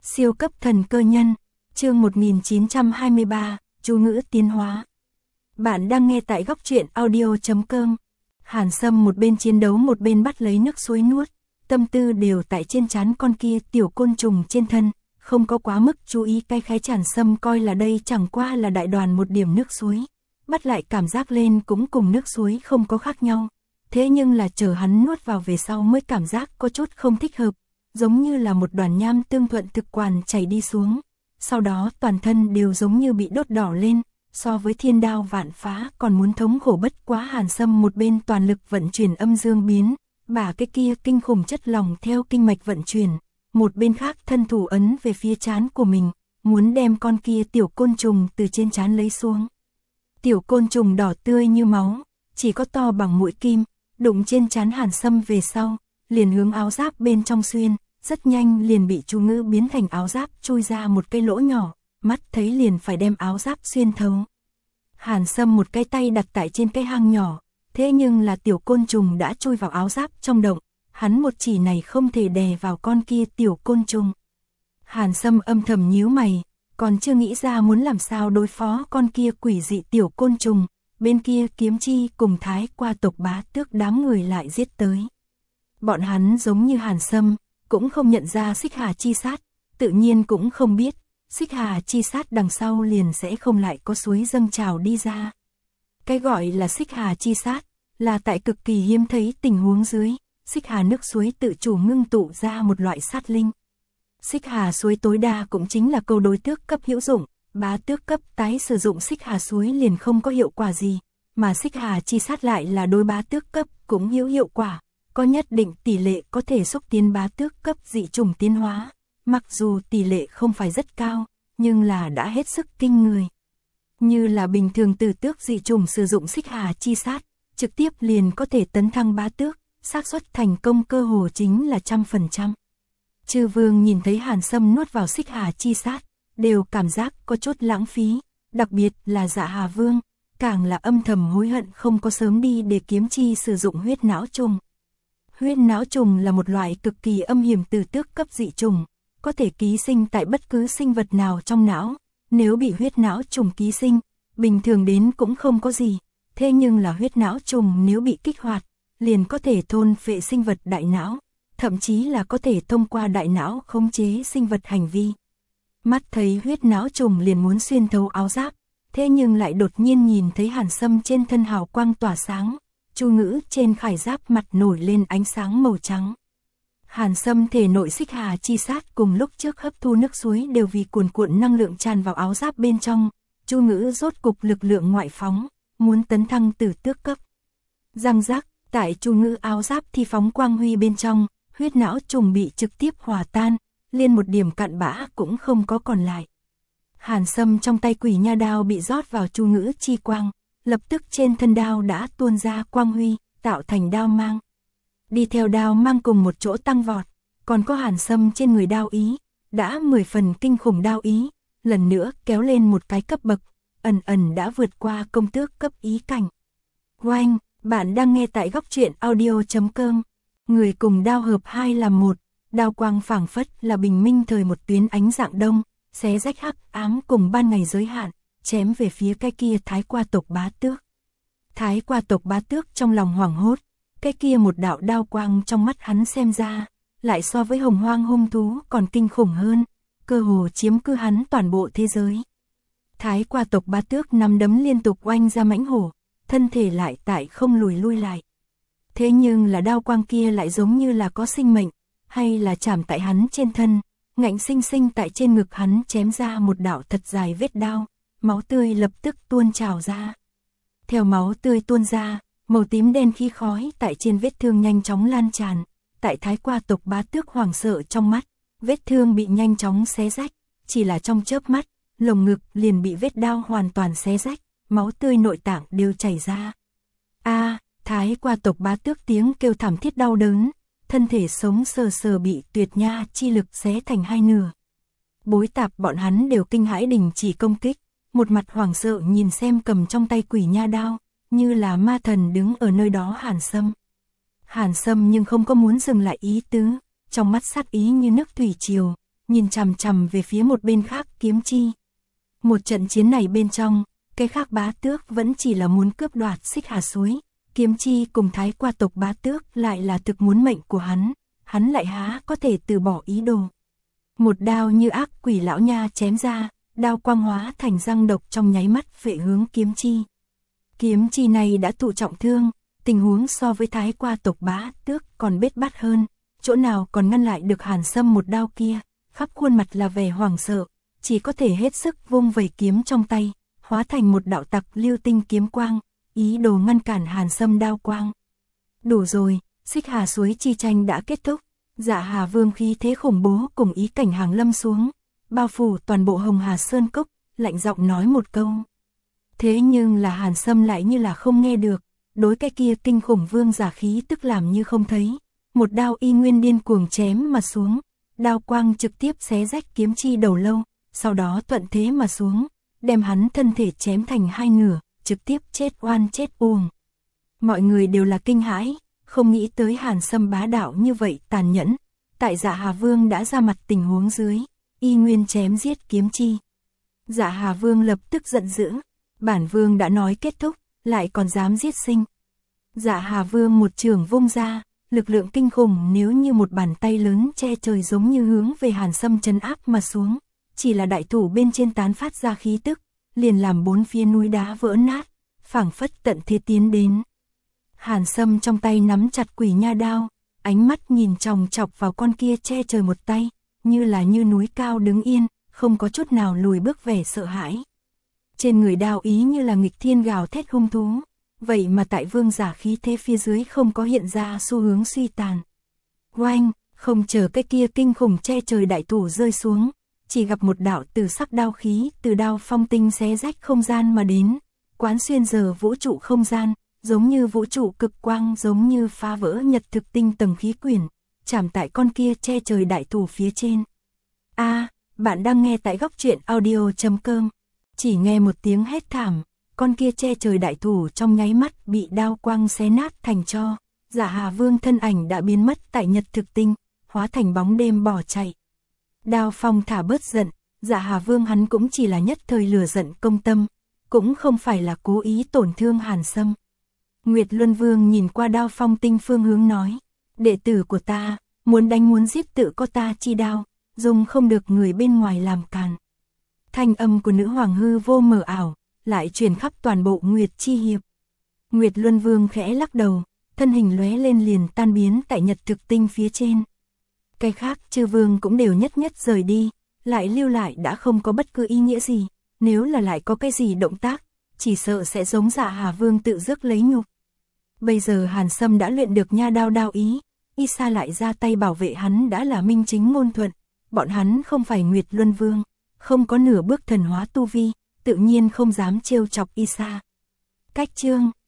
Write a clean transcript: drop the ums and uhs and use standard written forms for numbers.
Siêu cấp thần cơ nhân, chương 1923, chú ngữ tiến hóa. Bạn đang nghe tại góc truyện audio.com. Hàn Sâm một bên chiến đấu một bên bắt lấy nước suối nuốt, tâm tư đều tại trên trán con kia tiểu côn trùng trên thân, không có quá mức chú ý cái khái Hàn Sâm coi là đây chẳng qua là đại đoàn một điểm nước suối. Bắt lại cảm giác lên cũng cùng nước suối không có khác nhau, thế nhưng là chờ hắn nuốt vào về sau mới cảm giác có chút không thích hợp, giống như là một đoàn nham tương thuận thực quản chảy đi xuống, sau đó toàn thân đều giống như bị đốt đỏ lên, so với thiên đao vạn phá còn muốn thống khổ bất quá. Hàn Sâm một bên toàn lực vận chuyển âm dương biến, bả cái kia kinh khủng chất lỏng theo kinh mạch vận chuyển, một bên khác thân thủ ấn về phía trán của mình, muốn đem con kia tiểu côn trùng từ trên trán lấy xuống. Tiểu côn trùng đỏ tươi như máu, chỉ có to bằng mũi kim, đụng trên trán Hàn Sâm về sau, liền hướng áo giáp bên trong xuyên, rất nhanh liền bị chú ngữ biến thành áo giáp chui ra một cái lỗ nhỏ, mắt thấy liền phải đem áo giáp xuyên thấu. Hàn Sâm một cái tay đặt tại trên cái hang nhỏ, thế nhưng là tiểu côn trùng đã chui vào áo giáp trong động, hắn một chỉ này không thể đè vào con kia tiểu côn trùng. Hàn Sâm âm thầm nhíu mày, còn chưa nghĩ ra muốn làm sao đối phó con kia quỷ dị tiểu côn trùng, bên kia Kiếm Chi cùng Thái qua tộc Bá Tước đám người lại giết tới. Bọn hắn giống như Hàn Sâm, cũng không nhận ra Xích Hà chi sát, tự nhiên cũng không biết, Xích Hà chi sát đằng sau liền sẽ không lại có suối dâng trào đi ra. Cái gọi là Xích Hà chi sát, là tại cực kỳ hiếm thấy tình huống dưới, Xích Hà nước suối tự chủ ngưng tụ ra một loại sát linh. Xích Hà suối tối đa cũng chính là câu đối tước cấp hữu dụng, Bá Tước cấp tái sử dụng Xích Hà suối liền không có hiệu quả gì, mà Xích Hà chi sát lại là đối Bá Tước cấp cũng hữu hiệu quả, có nhất định tỷ lệ có thể xúc tiến Bá Tước cấp dị chủng tiến hóa, mặc dù tỷ lệ không phải rất cao, nhưng là đã hết sức kinh người. Như là bình thường tử tước dị chủng sử dụng Xích Hà chi sát, trực tiếp liền có thể tấn thăng Bá Tước, xác suất thành công cơ hồ chính là 100%. Chư Vương nhìn thấy Hàn Sâm nuốt vào Xích Hà chi sát, đều cảm giác có chút lãng phí, đặc biệt là Dạ Hà Vương, càng là âm thầm hối hận không có sớm đi để Kiếm Chi sử dụng huyết não trùng. Huyết não trùng là một loại cực kỳ âm hiểm tử tước cấp dị trùng, có thể ký sinh tại bất cứ sinh vật nào trong não, nếu bị huyết não trùng ký sinh, bình thường đến cũng không có gì, thế nhưng là huyết não trùng nếu bị kích hoạt, liền có thể thôn phệ sinh vật đại não, thậm chí là có thể thông qua đại não khống chế sinh vật hành vi. Mắt thấy huyết não trùng liền muốn xuyên thấu áo giáp, thế nhưng lại đột nhiên nhìn thấy Hàn Sâm trên thân hào quang tỏa sáng, chú ngữ trên khải giáp mặt nổi lên ánh sáng màu trắng. Hàn Sâm thể nội Xích Hà chi sát cùng lúc trước hấp thu nước suối đều vì cuồn cuộn năng lượng tràn vào áo giáp bên trong, chú ngữ rốt cục lực lượng ngoại phóng, muốn tấn thăng tử tước cấp. Răng rắc, tại chú ngữ áo giáp thì phóng quang huy bên trong, huyết não trùng bị trực tiếp hòa tan, liên một điểm cặn bã cũng không có còn lại. Hàn Sâm trong tay quỷ nha đao bị rót vào chú ngữ chi quang, lập tức trên thân đao đã tuôn ra quang huy, tạo thành đao mang. Đi theo đao mang cùng một chỗ tăng vọt, còn có Hàn Sâm trên người đao ý, đã 10 phần kinh khủng đao ý, lần nữa kéo lên một cái cấp bậc, ẩn ẩn đã vượt qua công tước cấp ý cảnh. Oanh, bạn đang nghe tại góc truyện audio.com. Người cùng đao hợp hai làm một, đao quang phảng phất là bình minh thời một tuyến ánh dạng đông, xé rách hắc ám cùng ban ngày giới hạn, chém về phía cái kia Thái qua tộc Bá Tước. Thái qua tộc Bá Tước trong lòng hoảng hốt, cái kia một đạo đao quang trong mắt hắn xem ra, lại so với hồng hoang hung thú còn kinh khủng hơn, cơ hồ chiếm cứ hắn toàn bộ thế giới. Thái qua tộc Bá Tước nắm đấm liên tục oanh ra mãnh hổ, thân thể lại tại không lùi lui lại. Thế nhưng là đao quang kia lại giống như là có sinh mệnh, hay là chạm tại hắn trên thân, ngạnh sinh sinh tại trên ngực hắn chém ra một đạo thật dài vết đao, máu tươi lập tức tuôn trào ra. Theo máu tươi tuôn ra, màu tím đen khí khói tại trên vết thương nhanh chóng lan tràn, tại Thái qua tộc Bá Tước hoảng sợ trong mắt, vết thương bị nhanh chóng xé rách, chỉ là trong chớp mắt, lồng ngực liền bị vết đao hoàn toàn xé rách, máu tươi nội tạng đều chảy ra. Thái qua tộc Bá Tước tiếng kêu thảm thiết đau đớn, thân thể sống sờ sờ bị tuyệt nha chi lực xé thành hai nửa. Bối tạp bọn hắn đều kinh hãi đình chỉ công kích, một mặt hoảng sợ nhìn xem cầm trong tay quỷ nha đao, như là ma thần đứng ở nơi đó Hàn Sâm. Hàn Sâm nhưng không có muốn dừng lại ý tứ, trong mắt sát ý như nước thủy triều, nhìn chằm chằm về phía một bên khác Kiếm Chi. Một trận chiến này bên trong, cái khác bá tước vẫn chỉ là muốn cướp đoạt Xích Hà Suối, Kiếm Chi cùng Thái Qua tộc bá tước lại là thực muốn mệnh của hắn lại há có thể từ bỏ ý đồ. Một đao như ác quỷ lão nha chém ra, đao quang hóa thành răng độc trong nháy mắt phệ hướng Kiếm Chi. Kiếm Chi này đã thụ trọng thương, tình huống so với Thái Qua tộc bá tước còn bết bát hơn, chỗ nào còn ngăn lại được Hàn Sâm một đao kia, khắp khuôn mặt là vẻ hoảng sợ, chỉ có thể hết sức vung vẩy kiếm trong tay, hóa thành một đạo tặc lưu tinh kiếm quang, ý đồ ngăn cản Hàn Sâm đao quang. Đủ rồi, Xích Hà Suối chi tranh đã kết thúc, Dạ Hà Vương khí thế khủng bố cùng ý cảnh hàng lâm xuống, bao phủ toàn bộ Hồng Hà Sơn Cốc, lạnh giọng nói một câu. Thế nhưng là Hàn Sâm lại như là không nghe được, đối cái kia kinh khủng vương giả khí tức làm như không thấy, một đao y nguyên điên cuồng chém mà xuống, đao quang trực tiếp xé rách Kiếm Chi đầu lâu, sau đó thuận thế mà xuống, đem hắn thân thể chém thành hai nửa, trực tiếp chết oan chết uổng. Mọi người đều là kinh hãi, không nghĩ tới Hàn Sâm bá đạo như vậy tàn nhẫn, tại Dạ Hà Vương đã ra mặt tình huống dưới, y nguyên chém giết Kiếm Chi. Dạ Hà Vương lập tức giận dữ, bản vương đã nói kết thúc, lại còn dám giết sinh. Dạ Hà Vương một trường vung ra, lực lượng kinh khủng nếu như một bàn tay lớn che trời giống như hướng về Hàn Sâm trấn áp mà xuống, chỉ là đại thủ bên trên tán phát ra khí tức, liền làm bốn phía núi đá vỡ nát, phảng phất tận thế tiến đến. Hàn Sâm trong tay nắm chặt quỷ nha đao, ánh mắt nhìn chòng chọc vào con kia che trời một tay, như là như núi cao đứng yên, không có chút nào lùi bước vẻ sợ hãi. Trên người đao ý như là nghịch thiên gào thét hung thú, vậy mà tại vương giả khí thế phía dưới không có hiện ra xu hướng suy tàn. Oanh, không chờ cái kia kinh khủng che trời đại thủ rơi xuống, chỉ gặp một đạo tử sắc đao khí từ đao phong tinh xé rách không gian mà đến, quán xuyên giờ vũ trụ không gian, giống như vũ trụ cực quang, giống như phá vỡ nhật thực tinh tầng khí quyển, chạm tại con kia che trời đại thủ phía trên. Bạn đang nghe tại góc truyện audio.com. Chỉ nghe một tiếng hét thảm, con kia che trời đại thủ trong nháy mắt bị đao quang xé nát thành tro. Dạ Hà Vương thân ảnh đã biến mất tại nhật thực tinh, hóa thành bóng đêm bỏ chạy. Đao Phong thả bớt giận, Dạ Hà Vương hắn cũng chỉ là nhất thời lừa giận công tâm, cũng không phải là cố ý tổn thương Hàn Sâm. Nguyệt Luân Vương nhìn qua Đao Phong tinh phương hướng nói, đệ tử của ta, muốn đánh muốn giết tự có ta chi đao, dùng không được người bên ngoài làm càn. Thanh âm của nữ hoàng hư vô mờ ảo, lại truyền khắp toàn bộ Nguyệt Chi Hiệp. Nguyệt Luân Vương khẽ lắc đầu, thân hình lóe lên liền tan biến tại nhật thực tinh phía trên. Cái khác chư vương cũng đều nhất nhất rời đi, lại lưu lại đã không có bất cứ ý nghĩa gì, nếu là lại có cái gì động tác, chỉ sợ sẽ giống Dạ Hà Vương tự rước lấy nhục. Bây giờ Hàn Sâm đã luyện được nha đao đao ý, y sa lại ra tay bảo vệ hắn đã là minh chính ngôn thuận, bọn hắn không phải Nguyệt Luân Vương, không có nửa bước thần hóa tu vi, tự nhiên không dám trêu chọc y sa. Cách chương